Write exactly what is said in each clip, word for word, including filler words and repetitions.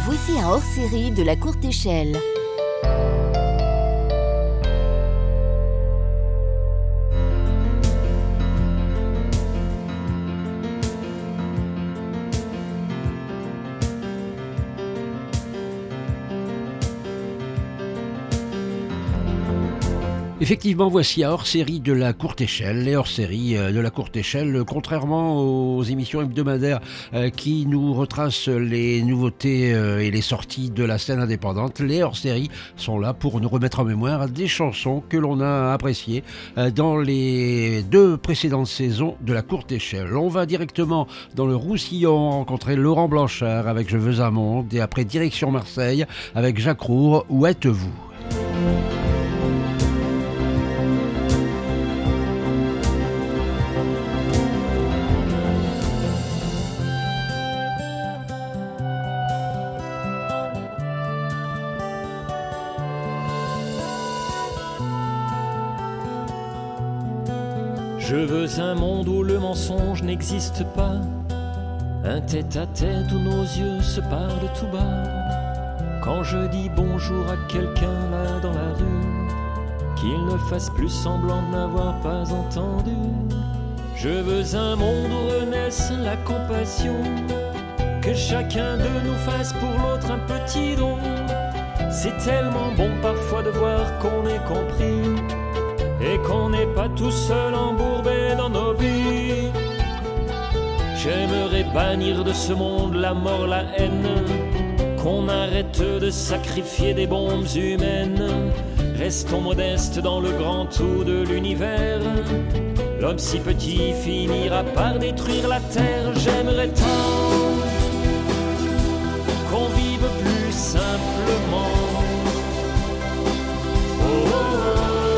Voici un hors-série de la courte échelle. Effectivement, voici un hors-série de la courte échelle. Les hors-séries de la courte échelle, contrairement aux émissions hebdomadaires qui nous retracent les nouveautés et les sorties de la scène indépendante, les hors-séries sont là pour nous remettre en mémoire des chansons que l'on a appréciées dans les deux précédentes saisons de la courte échelle. On va directement dans le Roussillon rencontrer Laurent Blanchard avec Je veux un monde, et après direction Marseille avec Jacques Roure, Où êtes-vous ? Je veux un monde où le mensonge n'existe pas, un tête-à-tête où nos yeux se parlent tout bas. Quand je dis bonjour à quelqu'un là dans la rue, qu'il ne fasse plus semblant de n'avoir pas entendu. Je veux un monde où renaisse la compassion, que chacun de nous fasse pour l'autre un petit don. C'est tellement bon parfois de voir qu'on est compris et qu'on n'est pas tout seul embourbé dans nos vies. J'aimerais bannir de ce monde la mort, la haine, qu'on arrête de sacrifier des bombes humaines. Restons modestes dans le grand tout de l'univers. L'homme si petit finira par détruire la terre. J'aimerais tant qu'on vive plus simplement. Oh, oh, oh.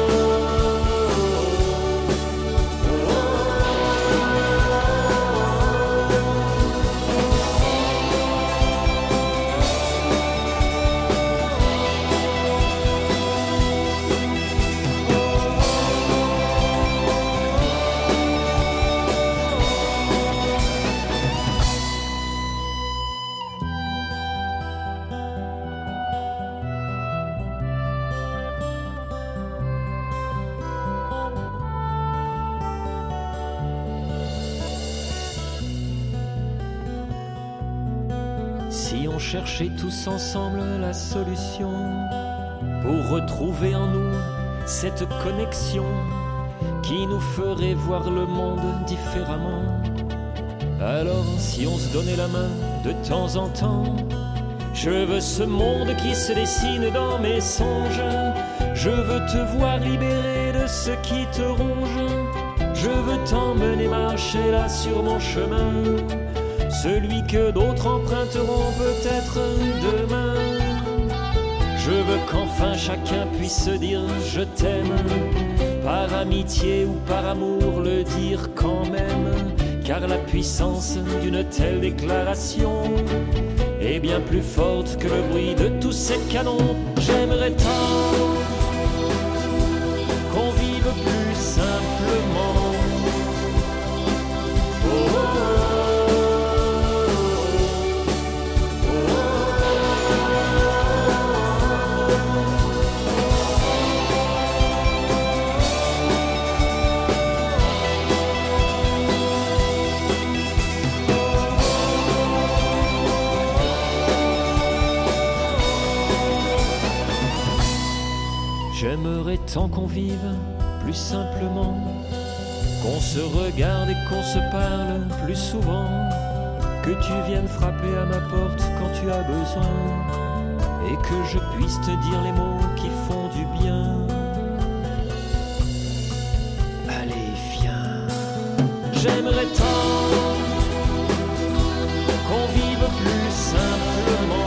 Si on cherchait tous ensemble la solution pour retrouver en nous cette connexion qui nous ferait voir le monde différemment. Alors si on se donnait la main de temps en temps, je veux ce monde qui se dessine dans mes songes. Je veux te voir libéré de ce qui te ronge. Je veux t'emmener marcher là sur mon chemin, celui que d'autres emprunteront peut-être demain. Je veux qu'enfin chacun puisse se dire je t'aime, par amitié ou par amour le dire quand même, car la puissance d'une telle déclaration est bien plus forte que le bruit de tous ces canons. J'aimerais tant qu'on vive plus simplement. Oh, oh, oh. J'aimerais tant qu'on vive plus simplement, qu'on se regarde et qu'on se parle plus souvent, que tu viennes frapper à ma porte quand tu as besoin, et que je puisse te dire les mots qui font du bien. Allez, viens. J'aimerais tant qu'on vive plus simplement.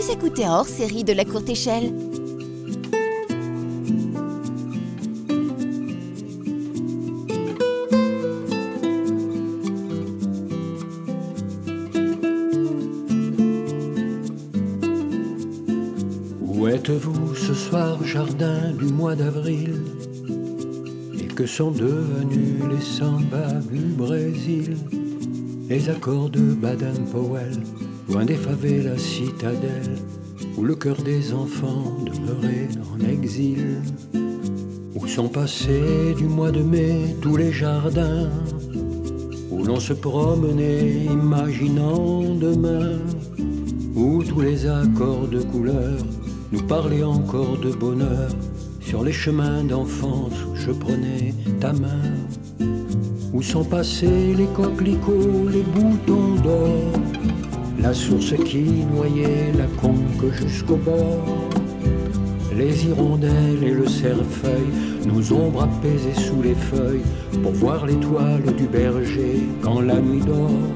Vous écoutez un hors-série de la Courte Échelle. Où êtes-vous ce soir, jardin du mois d'avril? Et que sont devenus les sambas du Brésil? Les accords de Baden-Powell, loin des favelas citadelles, où le cœur des enfants demeurait en exil. Où sont passés du mois de mai tous les jardins, où l'on se promenait imaginant demain, où tous les accords de couleur nous parlaient encore de bonheur, sur les chemins d'enfance où je prenais ta main. Où sont passés les coquelicots, les boutons d'or, la source qui noyait la conque jusqu'au bord, les hirondelles et le cerfeuil, nos ombres apaisées sous les feuilles, pour voir l'étoile du berger quand la nuit dort.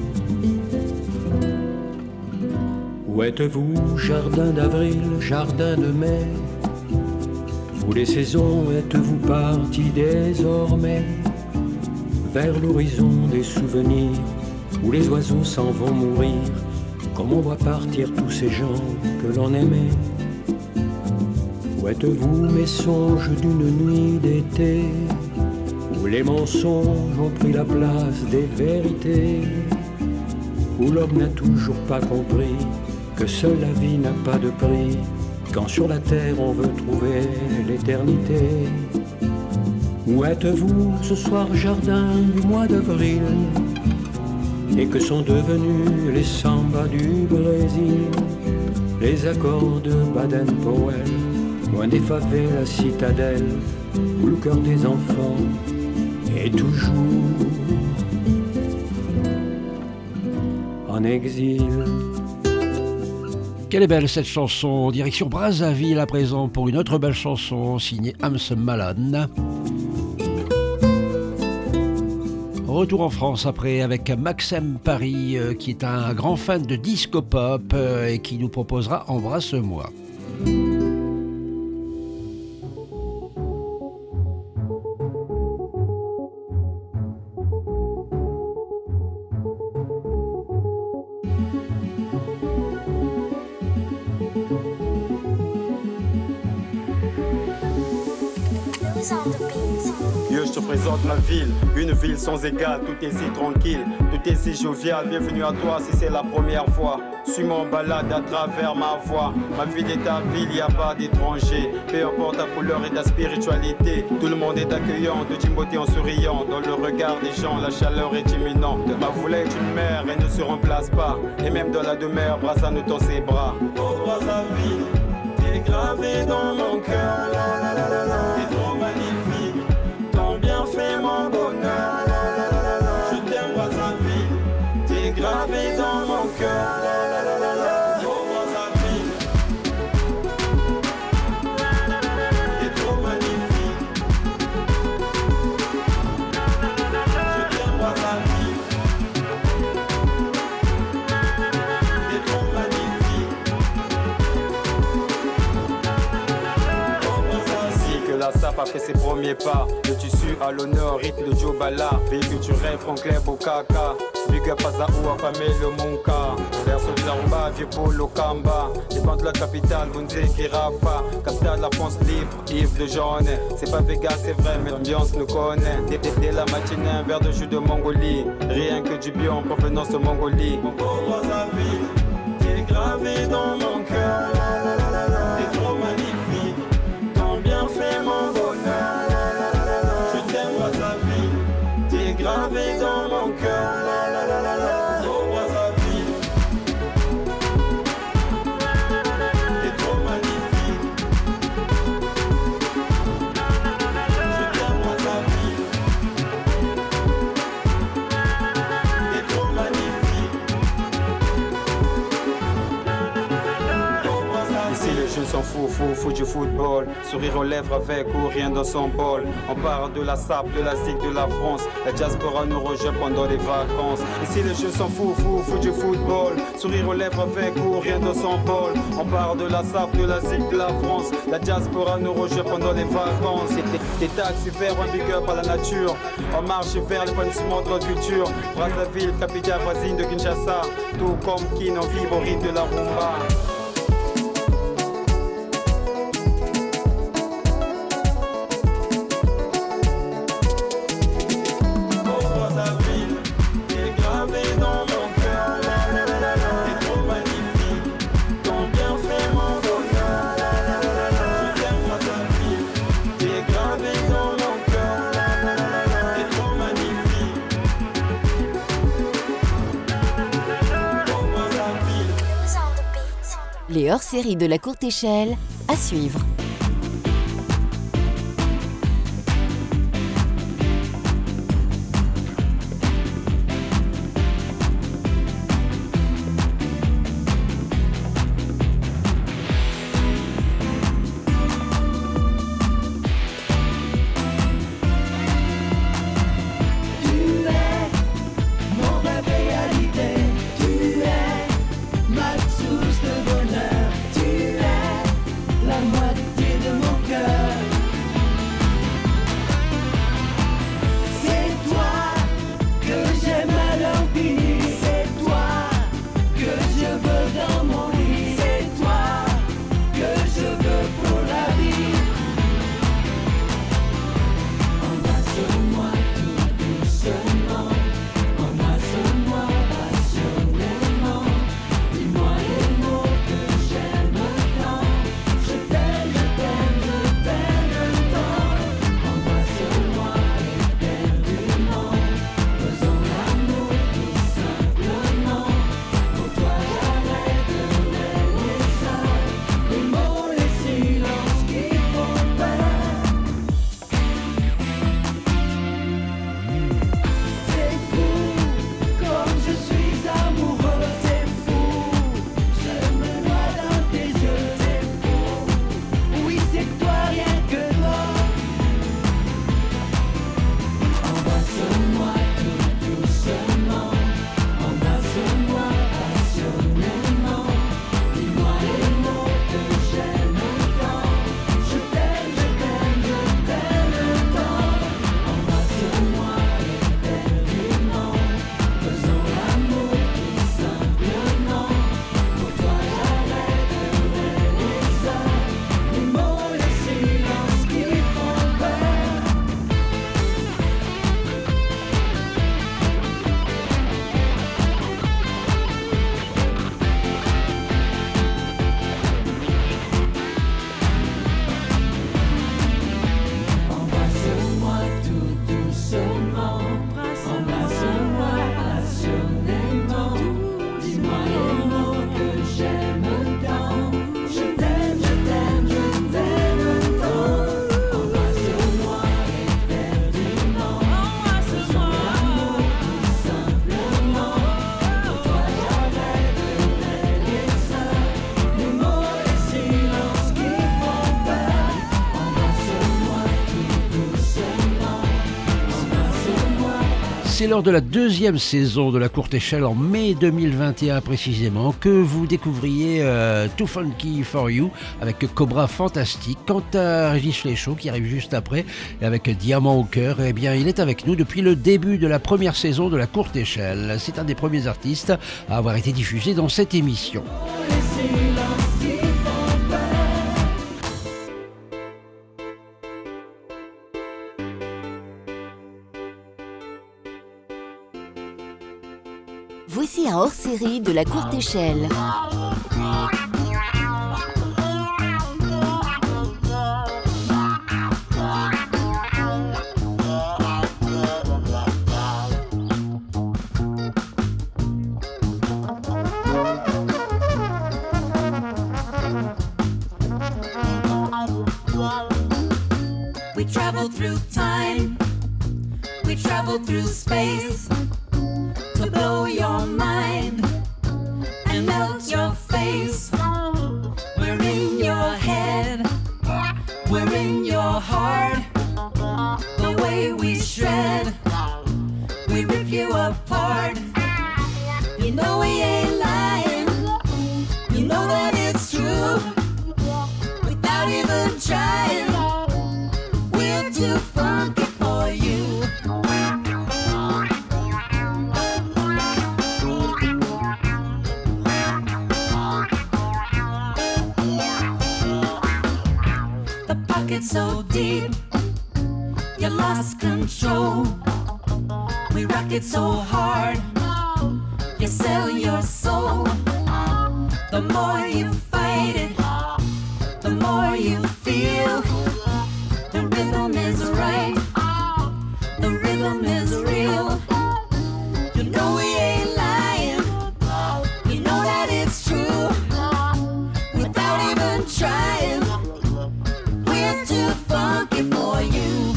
Où êtes-vous, jardin d'avril, jardin de mai? Vous les saisons, êtes-vous partis désormais vers l'horizon des souvenirs, où les oiseaux s'en vont mourir, comme on voit partir tous ces gens que l'on aimait? Où êtes-vous, mes songes d'une nuit d'été, où les mensonges ont pris la place des vérités, où l'homme n'a toujours pas compris que seule la vie n'a pas de prix, quand sur la terre on veut trouver l'éternité? Où êtes-vous ce soir, jardin du mois d'avril? Et que sont devenus les sambas du Brésil, les accords de Baden-Powell, loin des favelas citadelles, où le cœur des enfants est toujours en exil. Quelle est belle cette chanson, direction Brazzaville à présent pour une autre belle chanson signée Ams Malan. Retour en France après avec Maxime Paris euh, qui est un grand fan de disco pop euh, et qui nous proposera Embrasse-moi. Yo, je te présente ma ville, une ville sans égal, tout est si tranquille, tout est si jovial. Bienvenue à toi si c'est la première fois. Suis-moi en balade à travers ma voix. Ma ville est ta ville, y a pas d'étrangers. Peu importe ta couleur et ta spiritualité, tout le monde est accueillant, de Djibouti en souriant. Dans le regard des gens, la chaleur est imminente. Ma voula est une mère et ne se remplace pas. Et même dans la demeure, Brazza nous tend ses bras. Oh Brazzaville, t'es gravé dans mon cœur. La, la, la, la, la. T'es trop magnifique, ton bien fait mon bonheur. La, la, la, la, la. Je t'aime Brazzaville, t'es gravé dans mon cœur. La, la, la, la, la. Oh Brazzaville, t'es trop magnifique. Je t'aime Brazzaville, t'es trop magnifique. Ainsi que la sape a fait ses premiers pas, le tissu à l'honneur, rythme de Djobala, pays culturel, Franklin Bokaka, Big up à Zaoua, Pamelo Monka, verso de Zarumba, Vieux Polo Kamba, les bandes de la capitale, Bunze Kirafa, capitale de la France libre, Yves de Jaune, c'est pas Vegas, c'est vrai, mais l'ambiance nous connaît, dès, dès, dès la matinée, un verre de jus de Mongolie, rien que du bio en provenance de Mongolie. Mon beau Brazzaville, t'es gravé dans mon cœur, la, la, la, la, la. T'es trop magnifique, ton bien fait mon bonheur, la, la, la, la, la. Je t'aime Brazzaville, t'es gravé dans mon cœur, la, la, la, la, la. Oh Brazzaville, t'es trop magnifique, je t'aime Brazzaville, t'es trop magnifique. Ici les jeunes s'en foutent, fou, fou du football. Sourire aux lèvres avec ou rien dans son bol. On parle de la sape, de la zig, de la France. La diaspora nous rejoint pendant les vacances. Ici les jeunes s'en foutent, fou, fou du football. sourire aux lèvres avec ou rien ne s'envole. On part de la sable, de l'Asie, de la France. La diaspora nous rejette pendant les vacances. Des taxis vers un big up à la nature. On marche vers l'épanouissement de notre culture. Brazzaville, capitale voisine de Kinshasa. Tout comme Kin, on vibre au rythme de la rumba. Les hors-séries de la courte échelle, à suivre. C'est lors de la deuxième saison de la courte échelle en mai deux mille vingt et un précisément que vous découvriez euh, Too Funky For You avec Cobra Fantastique. Quant à Régis Fléchaud qui arrive juste après avec Diamant au cœur, eh bien il est avec nous depuis le début de la première saison de la courte échelle. C'est un des premiers artistes à avoir été diffusé dans cette émission. Voici un hors-série de la courte échelle. We travel through time, we travel through space. To blow your mind and melt your face. We're in your head, we're in your heart. The way we shred, we rip you apart. You know we ain't lying. so deep, you lost control. We rock it so hard, you sell your soul. The more you fight it, the more you feel. The rhythm is right, the rhythm is real. You know we ain't lying, you know that it's true. Without even trying, we're too funky for you.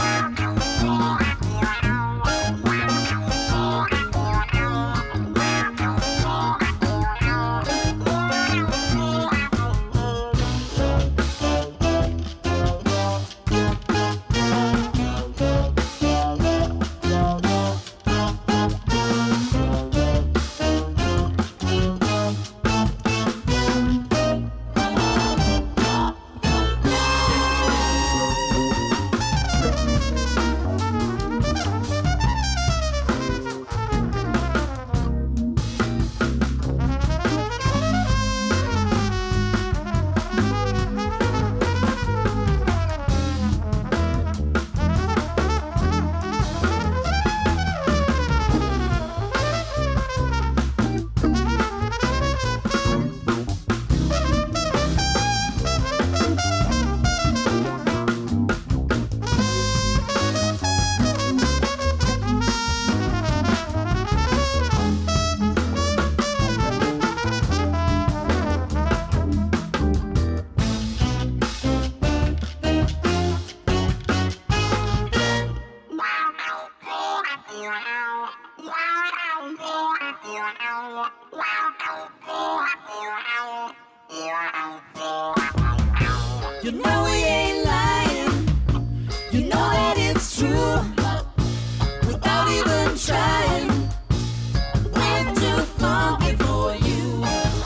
You know we ain't lying, you know that it's true. Without even trying, we're too funky for you.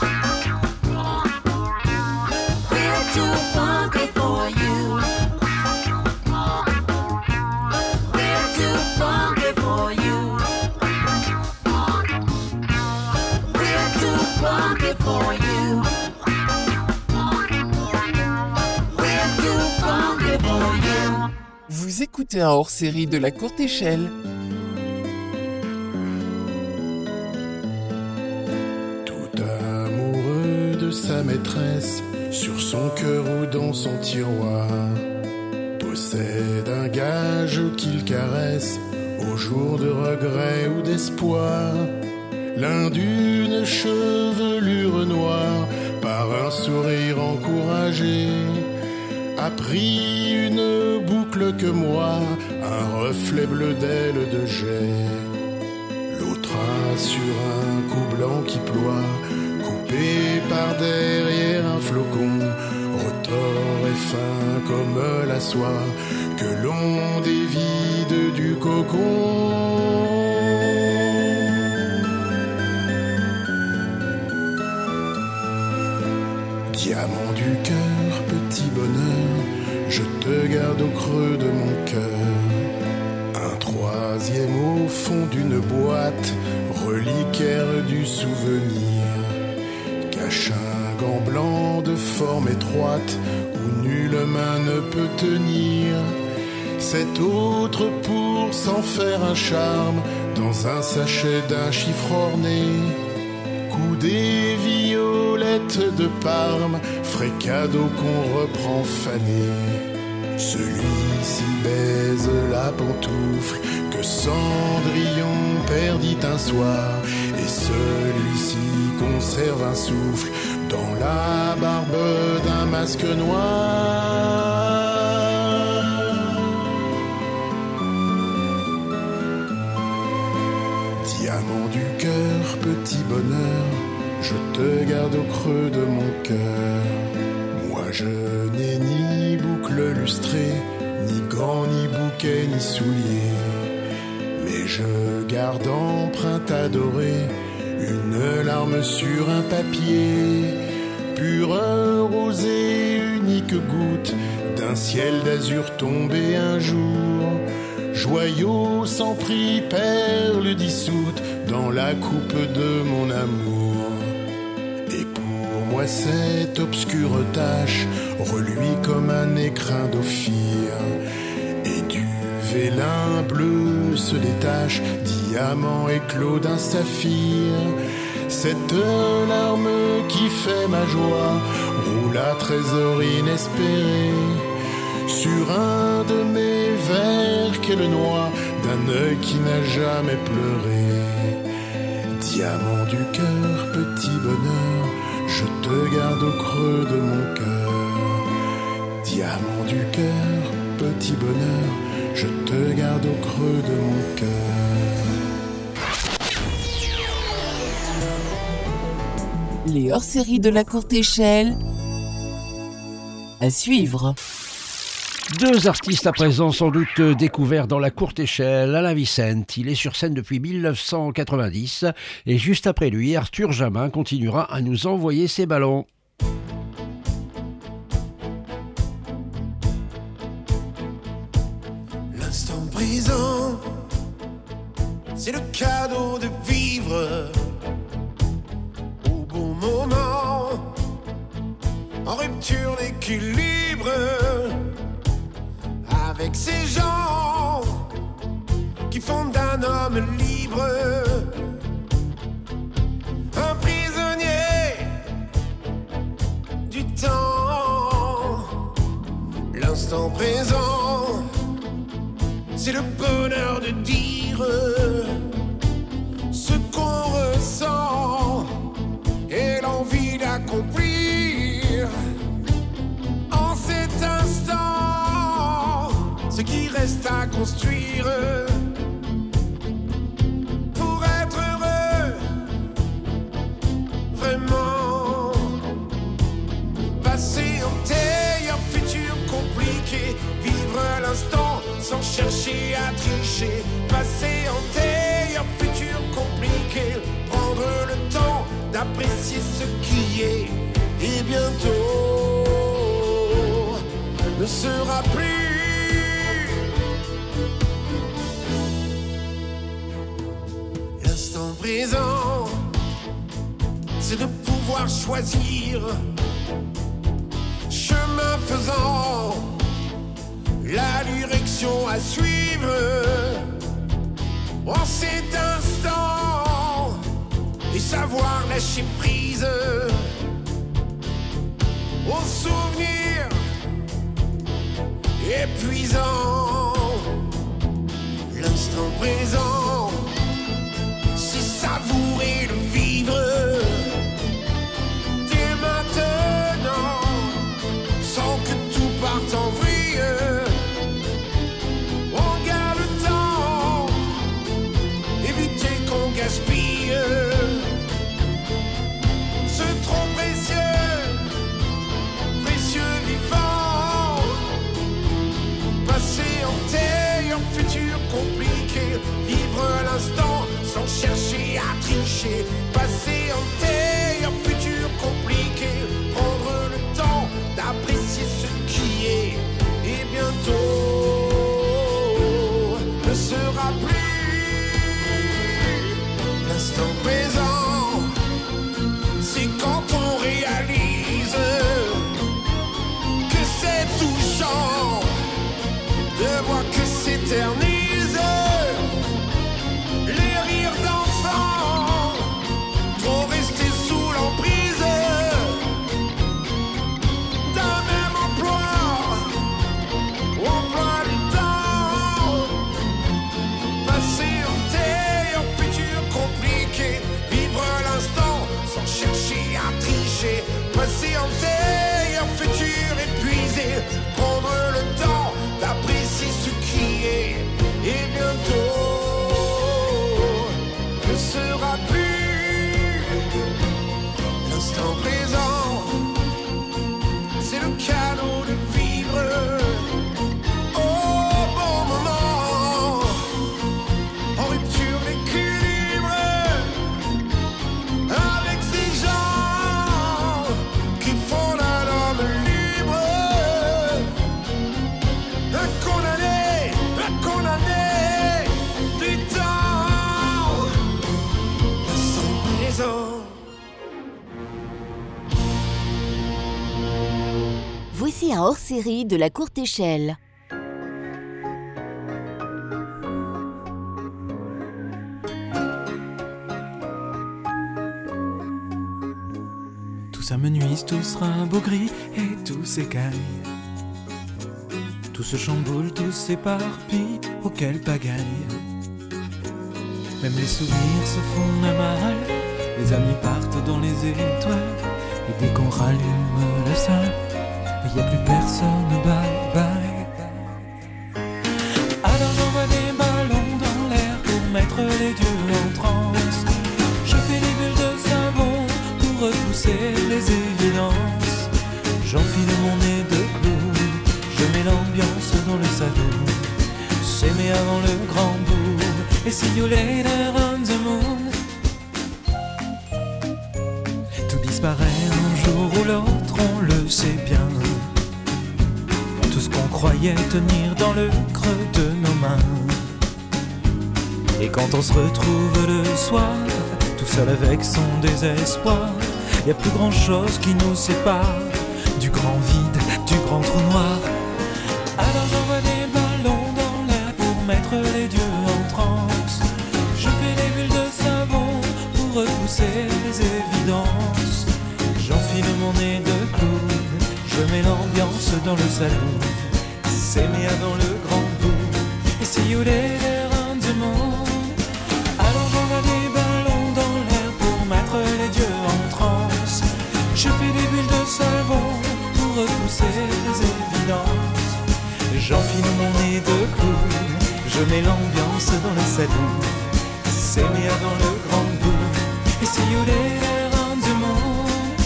We're too funky for you. We're too funky for you. We're too funky for you. Vous écoutez un hors-série de La Courte Échelle. Tout amoureux de sa maîtresse, sur son cœur ou dans son tiroir, possède un gage qu'il caresse au jour de regret ou d'espoir. L'un d'une chevelure noire, par un sourire encouragé, a pris une boucle que moi, un reflet bleu d'aile de jet. L'autre a sur un cou blanc qui ploie, coupé par derrière un flocon, retors et fin comme la soie, que l'on dévide du cocon. Diamant du cœur, petit bonheur, je te garde au creux de mon cœur. Un troisième au fond d'une boîte, reliquaire du souvenir, cache un gant blanc de forme étroite, où nulle main ne peut tenir. Cet autre pour s'en faire un charme, dans un sachet d'un chiffre orné, des violettes de Parme, frais cadeau qu'on reprend fané. Celui-ci baise la pantoufle que Cendrillon perdit un soir, et celui-ci conserve un souffle dans la barbe d'un masque noir. Diamant du cœur, petit bonheur, je te garde au creux de mon cœur. Moi je n'ai ni boucle lustrée, ni gants, ni bouquet, ni souliers, mais je garde empreinte adorée une larme sur un papier, pure rosée, unique goutte d'un ciel d'azur tombé un jour, joyau sans prix, perle dissoute dans la coupe de mon amour. Et pour moi cette obscure tache, reluit comme un écrin d'ophir, et du vélin bleu se détache, diamant éclos d'un saphir. Cette larme qui fait ma joie roule à trésor inespéré sur un de mes vers qu'elle noie d'un œil qui n'a jamais pleuré. Diamant du cœur, petit bonheur, je te garde au creux de mon cœur. Diamant du cœur, petit bonheur, je te garde au creux de mon cœur. Les hors-séries de la courte échelle à suivre. Deux artistes à présent sans doute découverts dans la courte échelle. Alain Vicente, il est sur scène depuis mille neuf cent quatre-vingt-dix et juste après lui, Arthur Jamin continuera à nous envoyer ses ballons. L'instant présent, c'est le cadeau de vivre au bon moment, en rupture d'équilibre avec ces gens qui font d'un homme libre un prisonnier du temps. L'instant présent, c'est le bonheur de dire ce qu'on ressent et l'envie d'accomplir en cet instant ce qui reste à construire pour être heureux, vraiment. Passé, antérieur, futur compliqué, vivre l'instant sans chercher à tricher. Passé, antérieur, futur compliqué, prendre le temps d'apprécier ce qui est, et bientôt ne sera plus. L'instant présent, c'est de pouvoir choisir, chemin faisant, la direction à suivre en cet instant et savoir lâcher prise aux souvenirs épuisants. L'instant présent, c'est savourer le vivre dès maintenant, sans que tout parte en vrille. On garde le temps, éviter qu'on gaspille ce trop précieux, précieux vivant. Passé, antérieur, futur compliqué, vivre l'instant sans chercher à tricher. Passé, antérieur, futur compliqué, prendre le temps d'apprécier ce qui est, et bientôt ne sera plus. L'instant présent, c'est quand on réalise que c'est touchant de voir que s'éternise les rires d'enfants, trop restés sous l'emprise d'un même emploi ou emploi du temps. Passé, antérieur, futur compliqué, vivre l'instant sans chercher à tricher. Passé, antérieur, futur épuisé, prendre le temps d'apprécier ce qui est, et bientôt ne sera plus. L'instant présent, c'est le cadeau de vivre au bon moment, en rupture d'équilibre avec ces gens qui font d'un homme libre un condamné, un condamné du temps. L'instant présent, Voici un hors-série de la courte échelle. Tout s'amenuise, tout sera un beau gris et tout s'écaille. Tout se chamboule, tout s'éparpille, auquel pagaille. Même les souvenirs se font un mal, les amis partent dans les étoiles. Et dès qu'on rallume le sein, il n'y a plus personne, bye bye. Alors j'envoie des ballons dans l'air pour mettre les dieux en transe. Je fais des bulles de savon pour repousser les évidences. J'enfile mon nez de clown, je mets l'ambiance dans le salon. S'aimer avant le grand boom, et see you later on the moon. Tout disparaît un jour ou l'autre, on le sait bien. Tout ce qu'on croyait tenir dans le creux de nos mains. Et quand on se retrouve le soir, tout seul avec son désespoir, y a plus grand chose qui nous sépare du grand vide, du grand trou noir. Alors j'envoie des ballons dans l'air pour mettre les dieux en transe. Je fais des bulles de savon pour repousser les évidences. J'enfile mon nez de clown, je mets l'ambiance dans le salon. S'aimer avant le grand boom, et see you later on the moon. Alors j'envoie des ballons dans l'air pour mettre les dieux en transe. Je fais des bulles de savon pour repousser les évidences. J'enfile mon nez de clown, je mets l'ambiance dans le salon. S'aimer avant le grand boom, et see you later on the moon.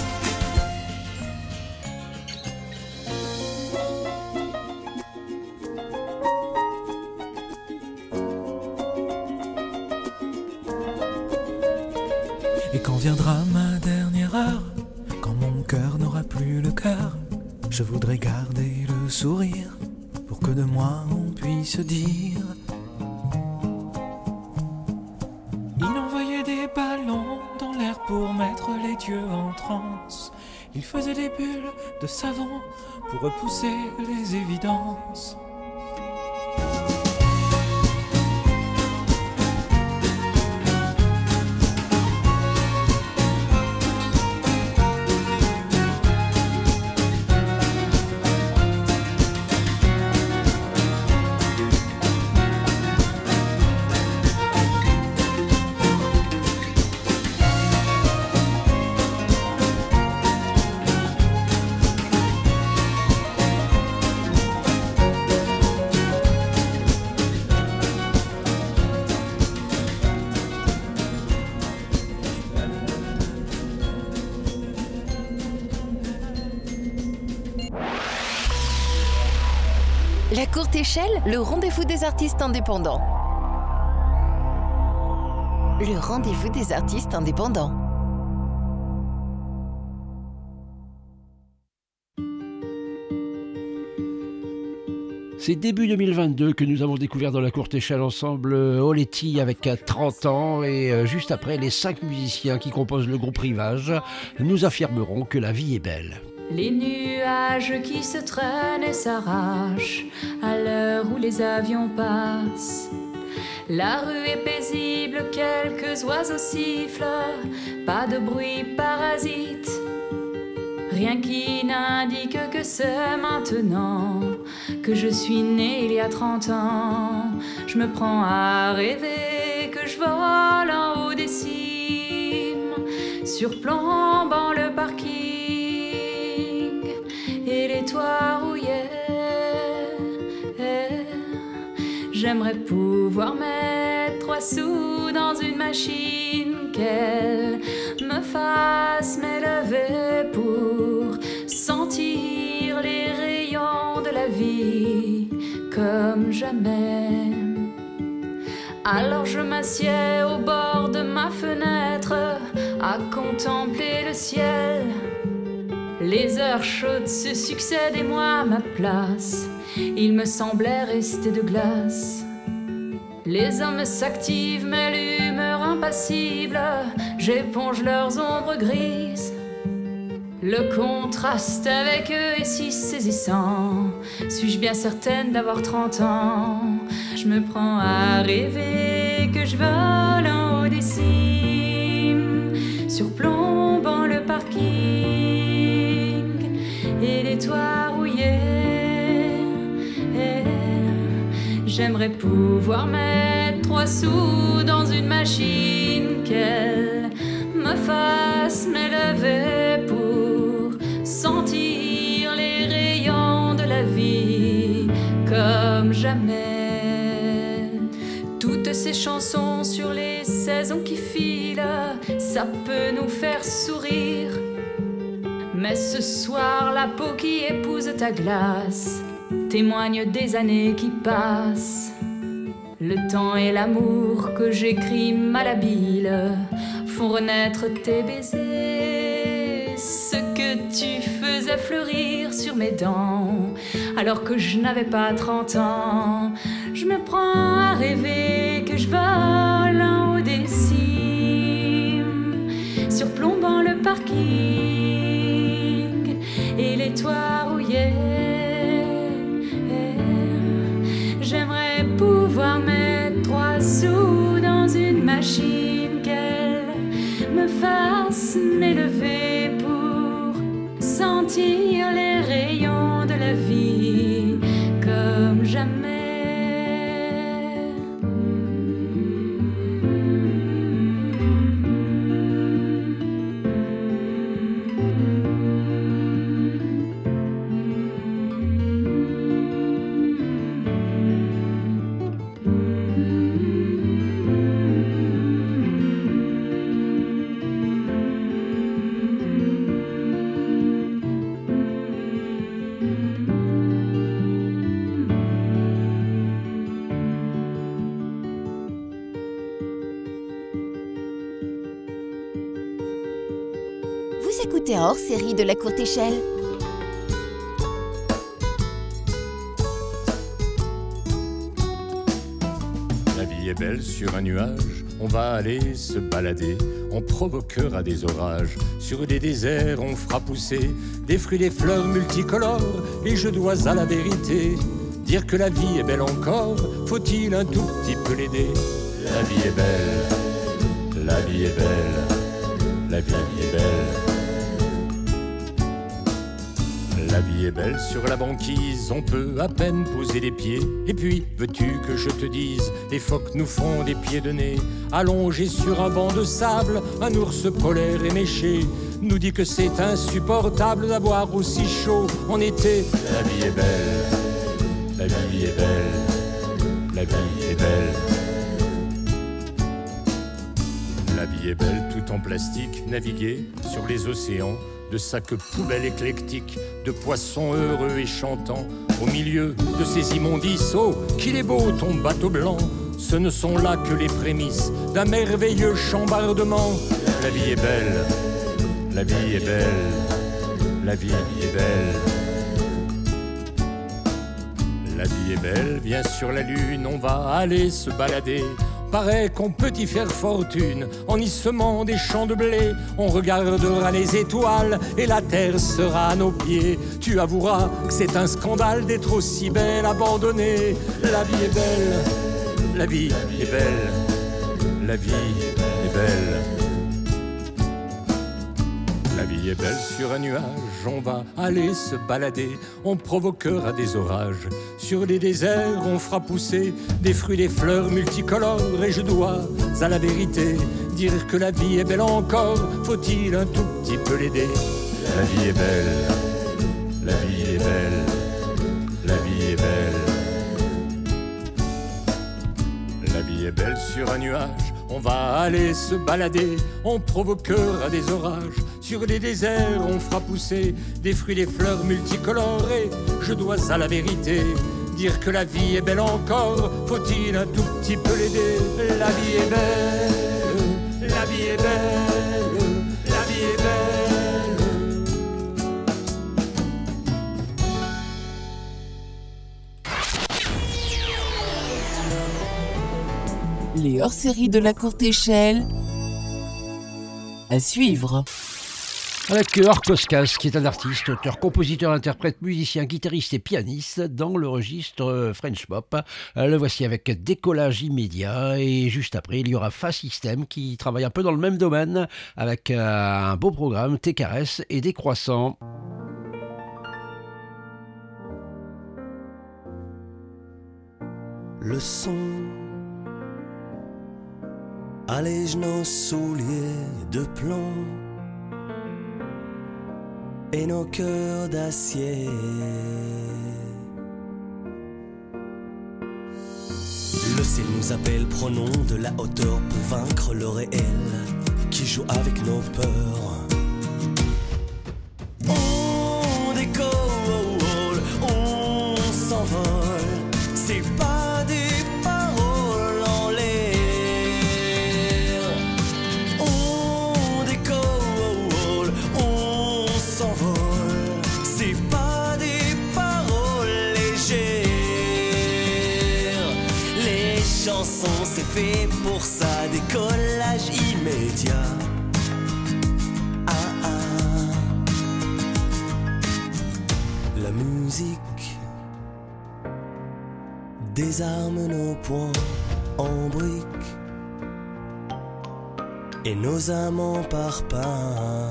Et quand viendra ma dernière heure, quand mon cœur n'aura plus le cœur, je voudrais garder le sourire pour que de moi on puisse dire. Il envoyait des ballons dans l'air pour mettre les dieux en transe. Il faisait des bulles de savon pour repousser les évidences. La courte échelle, le rendez-vous des artistes indépendants. Le rendez-vous des artistes indépendants. C'est début deux mille vingt-deux que nous avons découvert dans la courte échelle ensemble Oletti avec trente ans et juste après les cinq musiciens qui composent le groupe Rivage nous affirmeront que la vie est belle. Les nuages qui se traînent et s'arrachent à l'heure où les avions passent. La rue est paisible, quelques oiseaux sifflent, pas de bruit parasite. Rien qui n'indique que c'est maintenant que je suis née il y a trente ans. Je me prends à rêver que je vole en haut des cimes, surplombant le parking et les toits rouillés. J'aimerais pouvoir mettre trois sous dans une machine, qu'elle me fasse m'élever pour sentir les rayons de la vie comme jamais. Alors je m'assieds au bord de ma fenêtre à contempler le ciel. Les heures chaudes se succèdent et moi à ma place, il me semblait rester de glace. Les hommes s'activent mais l'humeur impassible, j'éponge leurs ombres grises. Le contraste avec eux est si saisissant. Suis-je bien certaine d'avoir trente ans? Je me prends à rêver que je vole en haut des cimes, surplombant le parking et les toits rouillés. Et j'aimerais pouvoir mettre trois sous dans une machine, qu'elle me fasse m'élever pour sentir les rayons de la vie comme jamais. Toutes ces chansons sur les saisons qui filent, ça peut nous faire sourire. Mais ce soir, la peau qui épouse ta glace témoigne des années qui passent. Le temps et l'amour que j'écris malhabile font renaître tes baisers, ce que tu faisais fleurir sur mes dents alors que je n'avais pas trente ans. Je me prends à rêver que je vole en haut des cimes, surplombant le parking et les toits rouillés. J'aimerais pouvoir mettre trois sous dans une machine, qu'elle me fasse m'élever pour sentir les rayons de la vie comme jamais. Vous écoutez un hors-série de la Courte Échelle. La vie est belle sur un nuage, on va aller se balader, on provoquera des orages. Sur des déserts, on fera pousser des fruits, des fleurs multicolores. Et je dois à la vérité dire que la vie est belle encore. Faut-il un tout petit peu l'aider? La vie est belle, la vie est belle, la vie est belle. La vie est belle sur la banquise, on peut à peine poser les pieds. Et puis, veux-tu que je te dise, les phoques nous font des pieds de nez. Allongés sur un banc de sable, un ours polaire éméché nous dit que c'est insupportable d'avoir aussi chaud en été. La vie est belle, la vie est belle, la vie est belle. La vie est belle tout en plastique, naviguer sur les océans de sacs poubelles éclectiques, de poissons heureux et chantants. Au milieu de ces immondices, oh, qu'il est beau ton bateau blanc. Ce ne sont là que les prémices d'un merveilleux chambardement. La vie est belle, la vie est belle, la vie est belle. La vie est belle, viens sur la lune, on va aller se balader. Paraît qu'on peut y faire fortune en y semant des champs de blé. On regardera les étoiles et la terre sera à nos pieds. Tu avoueras que c'est un scandale d'être aussi belle abandonnée. La vie est belle, la vie est belle, la vie est belle. La vie est belle sur un nuage, on va aller se balader. On provoquera des orages. Sur les déserts, on fera pousser des fruits, des fleurs multicolores. Et je dois, à la vérité, dire que la vie est belle encore. Faut-il un tout petit peu l'aider? La vie est belle, la vie est belle, la vie est belle. La vie est belle sur un nuage, on va aller se balader. On provoquera des orages. Sur les déserts, on fera pousser des fruits, des fleurs multicolores. Et je dois à la vérité dire que la vie est belle encore. Faut-il un tout petit peu l'aider? La vie est belle, la vie est belle, la vie est belle. Les hors-séries de la Courte Échelle à suivre. Avec Orkoskas, qui est un artiste, auteur, compositeur, interprète, musicien, guitariste et pianiste dans le registre French Pop. Le voici avec Décollage immédiat et juste après il y aura Fa System qui travaille un peu dans le même domaine avec un beau programme, Tes caresses et des croissants. Le son allège nos souliers de plomb et nos cœurs d'acier. Le ciel nous appelle, prenons de la hauteur pour vaincre le réel qui joue avec nos peurs. On décolle, on s'envole, c'est pas des paroles en l'air. On décolle, on s'envole, c'est pas des paroles légères. Les chansons c'est fait pour ça, décollage immédiat. Ah ah. La musique désarme nos poings en briques et nos amants par pain.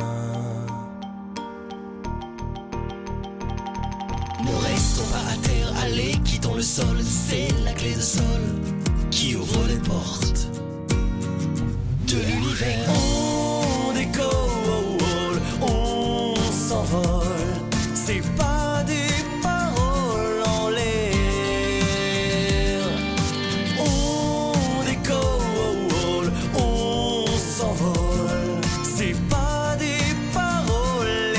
Ne restons pas à terre, allez, quittons le sol. C'est la clé de sol qui ouvre les portes de l'univers. On décolle, on s'envole, c'est pas des paroles en l'air. On décolle, on s'envole, c'est pas des paroles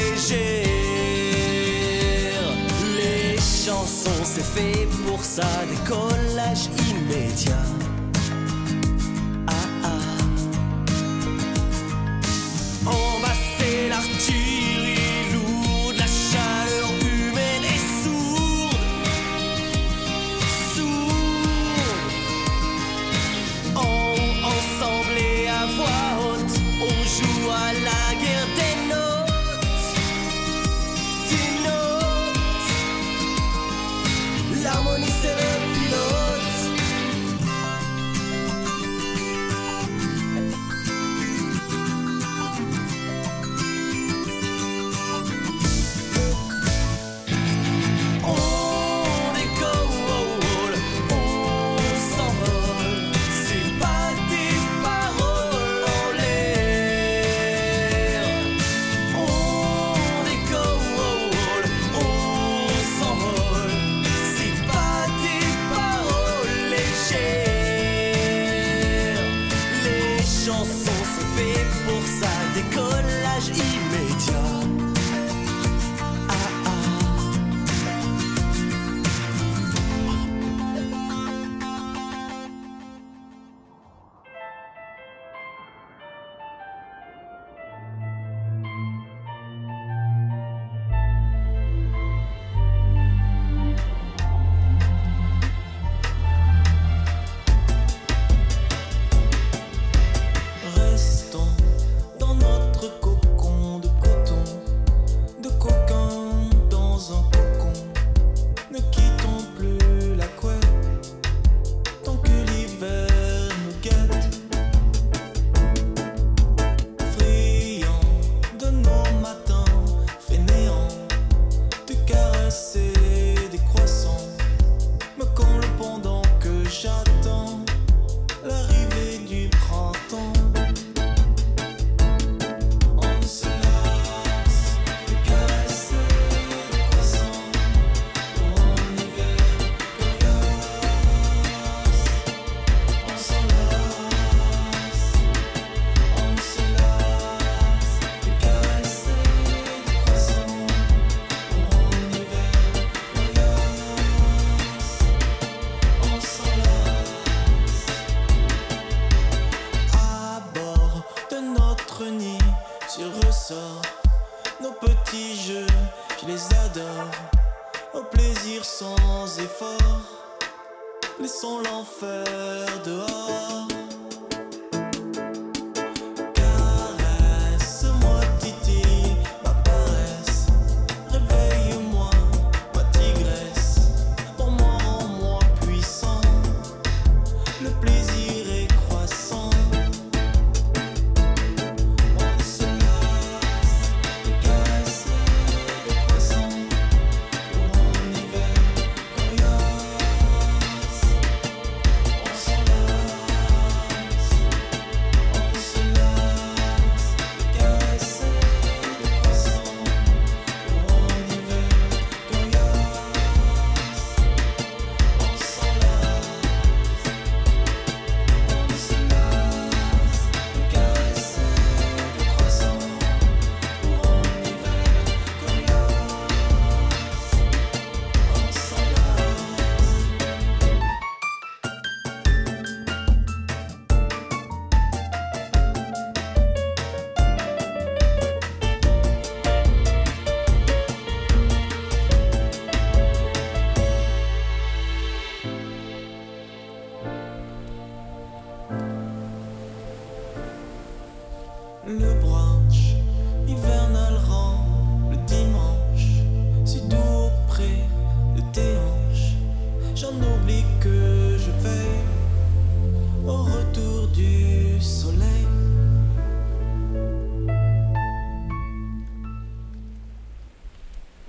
légères. Les chansons c'est fait pour ça, décollage immédiat. Ah ah. Embrasser l'artillerie lourde, la chaleur humaine est sourde, sourde. En ensemble et à voix haute, on joue à la guerre des notes, des notes. L'harmonie c'est le pilote. On décolle, on s'envole, c'est pas des paroles en l'air. On décolle, on s'envole, c'est pas des paroles légères. Les chansons c'est fait pour ça, décollage immédiat. Ah ah. Restons dans notre cocon de coton, de coquin dans un cocon. Ne quittons plus la couette tant que l'hiver nous guette. Friand de nos matins fainéants, de caresser des croissants me comble pendant que j'attends l'arrivée du printemps. On se lasse de caresser des croissants pour un hiver coriace. On s'en lasse, on se lasse de caresser des croissants pour un hiver coriace. On s'en lasse. À bord de notre nid, je ressors nos petits jeux, je les adore. Au plaisir sans effort, laissons l'enfer dehors. Caresse-moi Titi,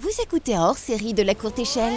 Vous écoutez un hors-série de la courte échelle.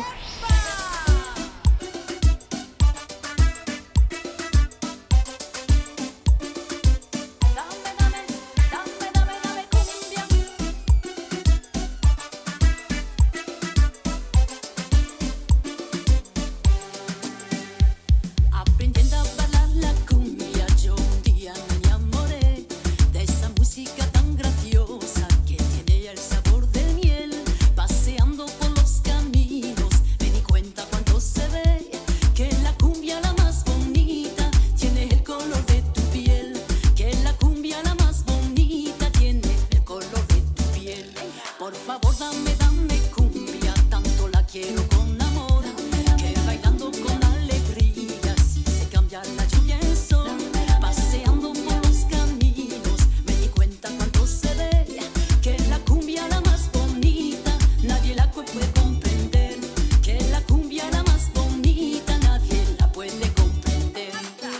Aprendiendo a bailar la cumbia, yo un día me enamoré de esa música tan graciosa que tiene el sabor de miel. Paseando por los caminos me di cuenta cuando se ve que la cumbia la más bonita tiene el color de tu piel. Que la cumbia la más bonita tiene el color de tu piel. Por favor dame, dame cumbia, tanto la quiero con amor, que bailando con alegría si se cambia la lluvia en sol. Paseando por los caminos me di cuenta cuando se ve que la cumbia la más bonita nadie la puede comprender. Que la cumbia la más bonita nadie la puede comprender.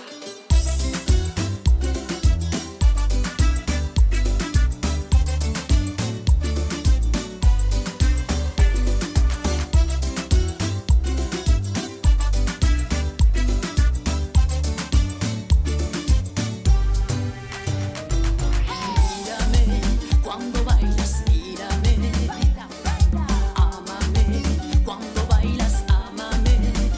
Mírame cuando bailas, mírame. Ámame cuando bailas, ámame.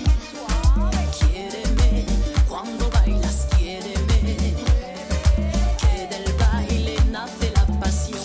Quiéreme cuando bailas, quiéreme. Que del baile nace la pasión.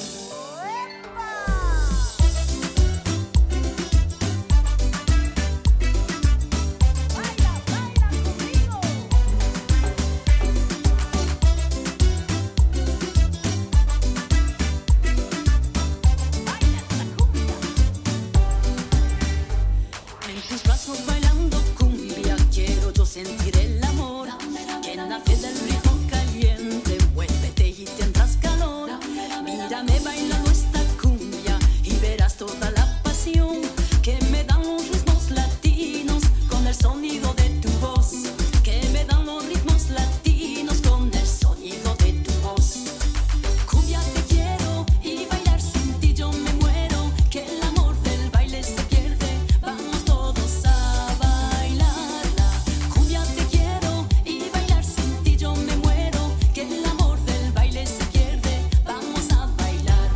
En tus brazos bailando cumbia quiero yo sentir el amor que nace del ritmo caliente. Muévete y tendrás calor. Mírame bailando esta cumbia y verás toda la pasión que me dan los ritmos latinos con el sonido de tu voz. Que me dan los ritmos latinos con el sonido de tu voz. Cumbia te quiero y bailar sin ti yo me muero. Que el amor del baile se pierde. Vamos todos a bailarla. Cumbia te quiero y bailar sin ti yo me muero. Que el amor del baile se pierde. Vamos a bailar.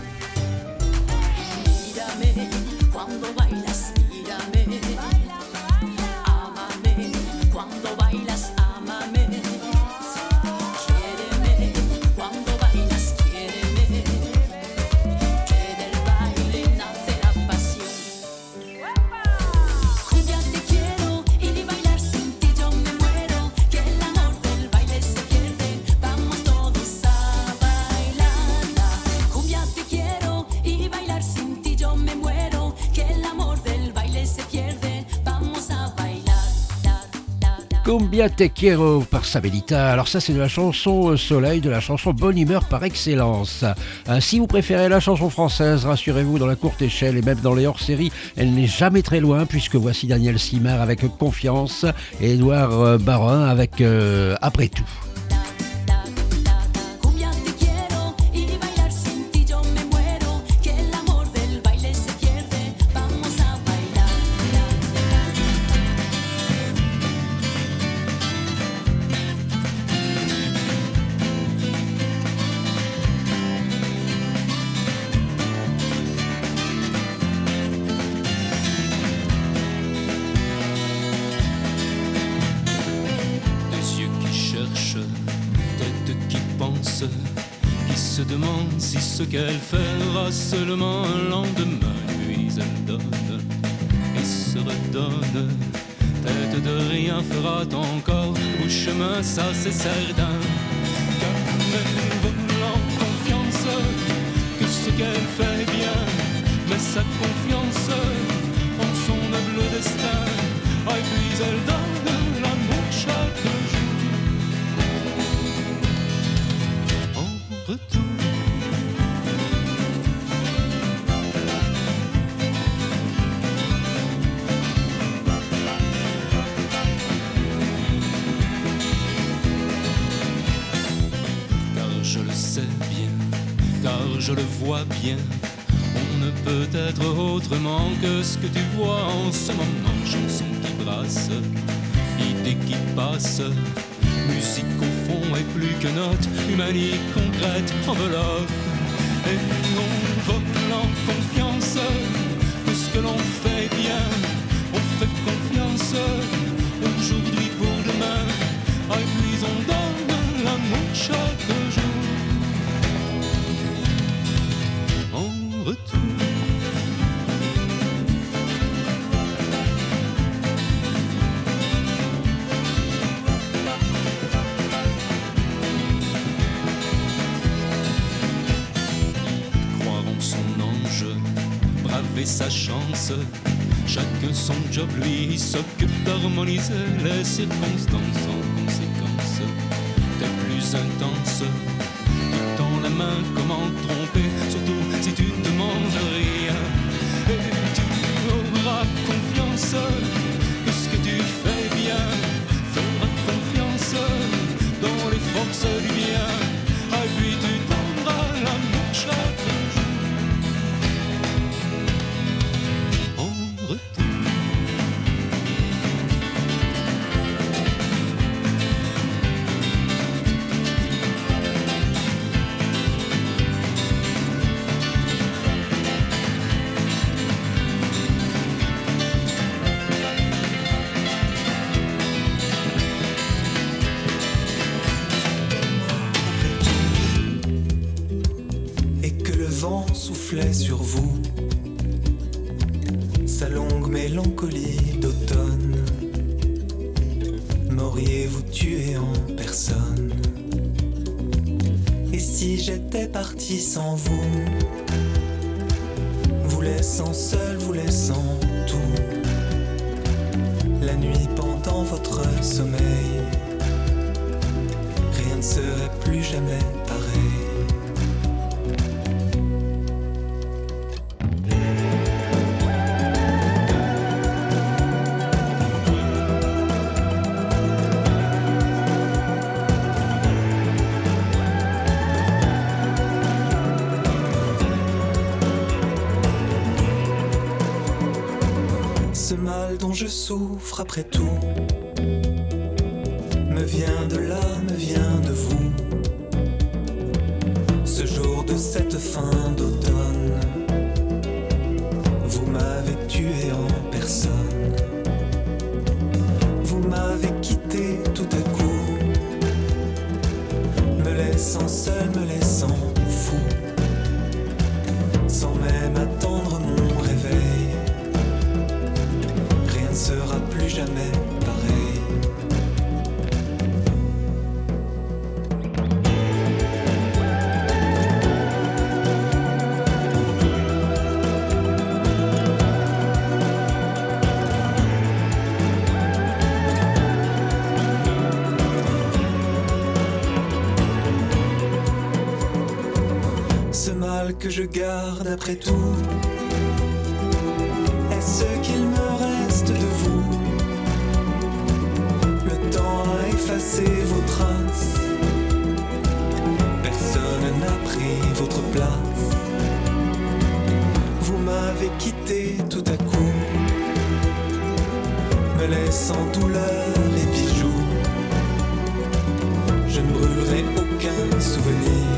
Mírame cuando bailas, mírame. Ámame cuando bailas, ámame. Quiéreme cuando bailas, quiéreme. Que del baile nace la pasión. Cumbia te quiero y bailar sin ti yo me muero. Que el amor del baile se pierde. Vamos todos a bailarla. Cumbia te quiero y bailar sin ti yo me muero. Que el amor del baile se pierde. Vamos a bailar. Cumbia te quiero par Sabelita. Alors ça c'est de la chanson euh, Soleil, de la chanson Bonne Humeur par excellence. Euh, si vous préférez la chanson française, rassurez-vous, dans la courte échelle et même dans les hors-séries, elle n'est jamais très loin puisque voici Daniel Simard avec Confiance et Édouard euh, Baron avec euh, Après tout. Cumbia te quiero y bailar sin ti yo me muero. Que el amor del baile se pierde. Vamos a bailar. Des yeux qui cherchent, tête qui pense, qui se demande si ce qu'elle fera seulement un lendemain. Puis elle donne et se redonne. Tête de rien fera ton corps au chemin, ça c'est certain. Car elle vole en confiance que ce qu'elle fait bien, mais sa confiance en son noble destin. Et puis elle donne l'amour chaque jour. En retour. Car je le sais bien, car je le vois bien, on ne peut-être autrement que ce que tu vois en ce moment. Chanson qui brasse, idée qui passe, musique au fond et plus que note, humanique, concrète, enveloppe. Et on vole en confiance, que ce que l'on fait bien, on fait confiance, aujourd'hui pour demain, et puis on donne l'amour chaque jour. En retour. Braver sa chance, chacun son job, lui s'occupe d'harmoniser les circonstances. En conséquence, t'es plus intense, tu tends la main, comment tromper, surtout si tu ne demandes rien. Et tu auras confiance que ce que tu fais bien, feras confiance dans les forces du bien, et puis tu donneras l'amour chaque jour. Soufflait sur vous sa longue mélancolie d'automne. M'auriez-vous tué en personne? Et si j'étais parti sans vous, vous laissant seul, vous laissant tout, la nuit pendant votre sommeil, rien ne serait plus jamais pareil. Ce mal dont je souffre après tout me vient de là, me vient de vous. Ce jour de cette fin d'automne, vous m'avez tué en personne. Vous m'avez quitté tout à coup, me laissant seul, me laissant fou, sans même attendre mon réveil. Sera plus jamais pareil. Ce mal que je garde après tout, est-ce qu'il me reste de vous? Le temps a effacé vos traces, personne n'a pris votre place. Vous m'avez quitté tout à coup, me laissant douleur et bijoux. Je ne brûlerai aucun souvenir,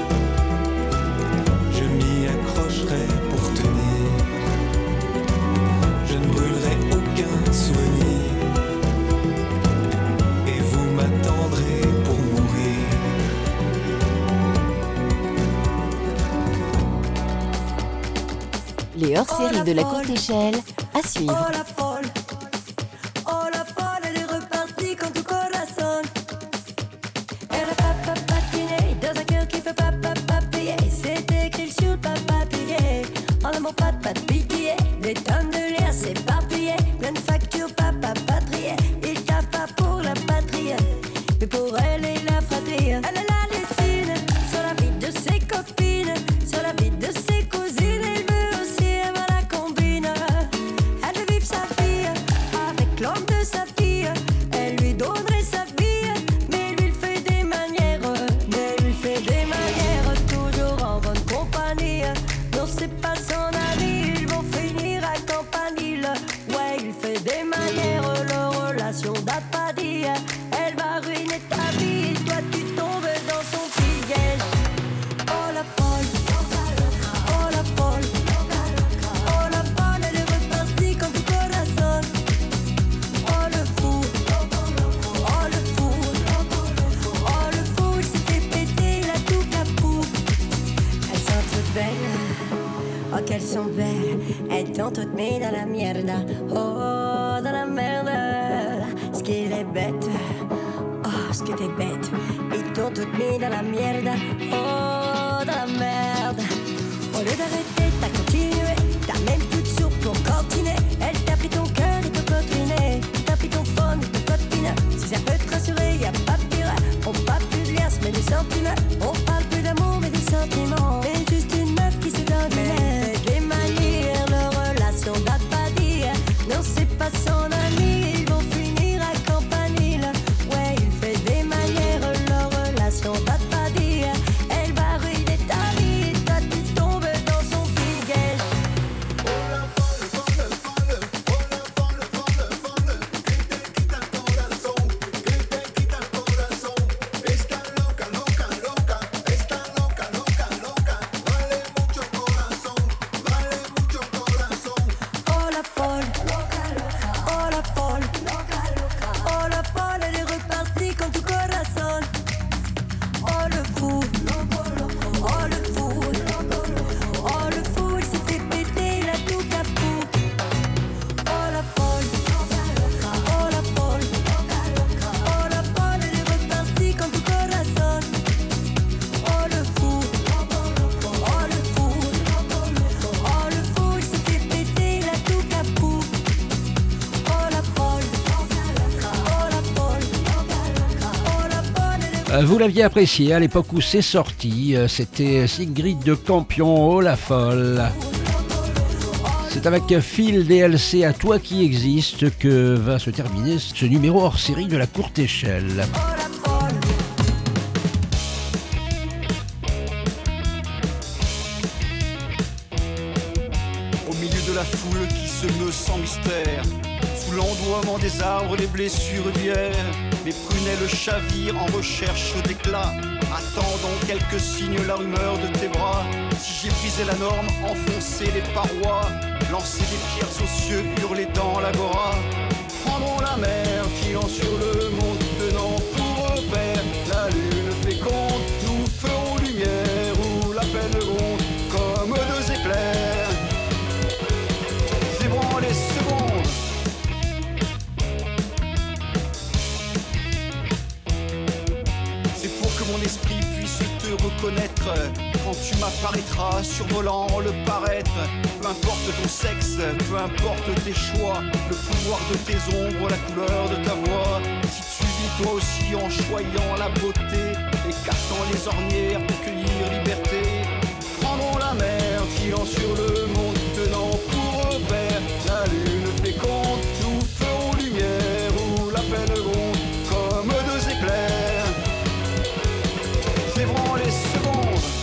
je m'y accrocherai pour tenir. Je ne brûlerai aucun souvenir, et vous m'attendrez pour mourir. Les hors-séries de la courte échelle à suivre. Oh la folle, oh la folle, elle est repartie quand tout corazon. Elle a pas pas patiné dans un cœur qui fait pas pas pas payer. C'est écrit sur le papier, en amour pas pas de pitié. Des tonnes de liens s'éparpillés, plein de factures pas pas patriées. Il t'a pas pour la patrie, mais pour elle et la fratrie. Elle a la létine sur la vie de ses copines, sur la vie de ses cousines. Elle veut aussi avoir la combine. Elle veut vivre sa vie avec l'homme de sa fille. Elle lui donnerait sa vie, mais lui fait des manières, mais lui fait des manières toujours en bonne compagnie. Non, c'est pas son avis. t'a pas dit. Elle va ruiner ta vie, toi tu tombes dans son piège. Oh la folle, oh la folle, oh la folle, elle est repartie comme du corazon. Oh le fou, oh le fou, oh le fou, il s'est fait péter, il a tout capou. Elles sont toutes belles, oh qu'elles sont belles, elles t'ont toutes mis dans la merde. Oh dans la merde, ce qu'il est bête, oh ce que t'es bête, ils t'ont toutes mis dans la merde. Oh dans la merde. Au lieu d'arrêter, t'as continué, t'as même plus de sourd pour continuer. Elle t'a pris ton cœur et ton cotriné, t'as pris ton phone et ton copine. Si ça peut te rassurer, y'a pas pire. On parle plus de liasses mais des sentiments. On parle plus d'amour mais des sentiments. Et juste une meuf qui se donne mais des manières, leur relation date pas dire. Non c'est pas son ami, ils vont finir à Campanile. Ouais il fait des manières, leur relation date pas dire. Elle va ruiner ta vie, toi tu tombes dans son piège. Oh la folle, folle, folle, oh la folle, folle, folle, que te quita el corazón, que te quita el corazón. Está loca, loca, loca, está loca, loca, loca. Vale mucho corazón, vale mucho corazón. Oh la folle, oh la folle, oh la folle, elle est repartie comme du corazon. Oh le fou, oh le fou, oh le fou, il s'est fait péter, il a tout capou. Oh la folle, oh la folle, oh la folle, elle est repartie comme du corazon. Oh le fou, oh le fou, oh le fou, il s'est fait péter, il a tout capou. Oh la folle, oh la folle, oh la folle, elle est Euh, Vous l'aviez apprécié à l'époque où c'est sorti, euh, c'était Sigrid de Campion, oh la folle. C'est avec Phil D L C à toi qui existe que va se terminer ce numéro hors série de la courte échelle. Au milieu de la foule qui se meut sans mystère, sous l'endoiement des arbres, les blessures d'hier, mes prunelles chavirent en recherche d'éclat, attendant quelques signes, la rumeur de tes bras. Si j'ai brisé la norme, enfoncé les parois, lancé des pierres aux cieux, hurlé dans l'agora. Prendrons la mer, filant sur le monde, tenant pour repère la lune féconde. Nous ferons lumière où la peine gronde comme deux éclairs. Zébrant les secondes. C'est pour que mon esprit puisse te reconnaître quand tu m'apparaîtras survolant le paraître. Peu importe ton sexe, peu importe tes choix, le pouvoir de tes ombres, la couleur de ta voix. Si tu vis toi aussi en choyant la beauté, écartant les ornières pour cueillir liberté. Prendrons la mer, filant sur le monde, tenant pour repère la lune féconde. Nous ferons lumière où la peine gronde comme deux éclairs. Zébrant les secondes.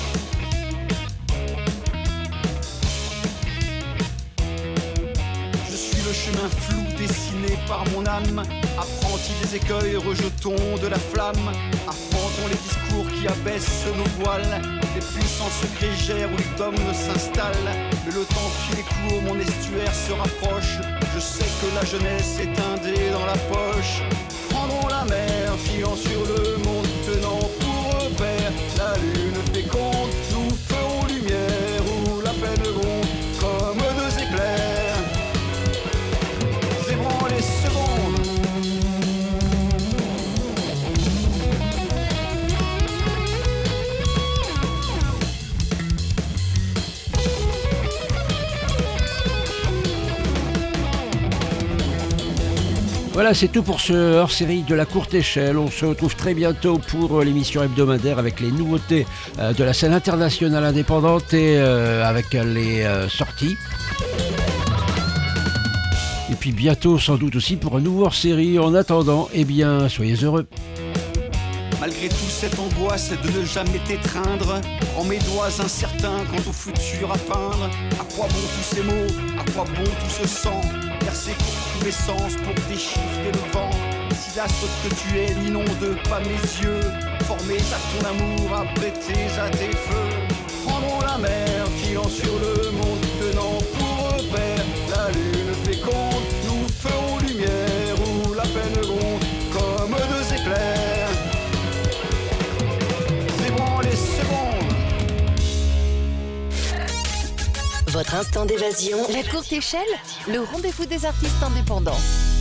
Je suis le chemin flou dessiné par mon âme, apprenti des écueils, rejetons de la flamme, affrontons les discours qui abaissent nos voiles, les puissances grégères où les dômes s'installent. Mais le temps file et court, mon estuaire se rapproche, je sais que la jeunesse est un dé dans la poche. Prendrons la mer, filant sur le monde, tenant pour repère la lune féconde. Nous ferons lumière où la peine gronde comme deux éclairs. Zébrant les secondes. Voilà, c'est tout pour ce hors-série de la courte échelle. On se retrouve très bientôt pour l'émission hebdomadaire avec les nouveautés de la scène internationale indépendante et avec les sorties. Et puis bientôt, sans doute aussi, pour un nouveau hors-série. En attendant, eh bien, soyez heureux. Malgré tout cette angoisse de ne jamais t'étreindre, prends mes doigts incertains quant au futur à peindre. À quoi bon tous ces mots, à quoi bon tout ce sang versé pour trouver sens, pour déchiffrer le vent. Si la sotte que tu es n'inonde pas mes yeux, formés à ton amour, apprêtés à tes feux, prendrons la mer, filant sur le monde, tenant pour repère la lune féconde. Nous ferons lumière où la peine gronde, comme deux éclairs. Zébrant les secondes. Votre instant d'évasion. La courte échelle, le rendez-vous des artistes indépendants.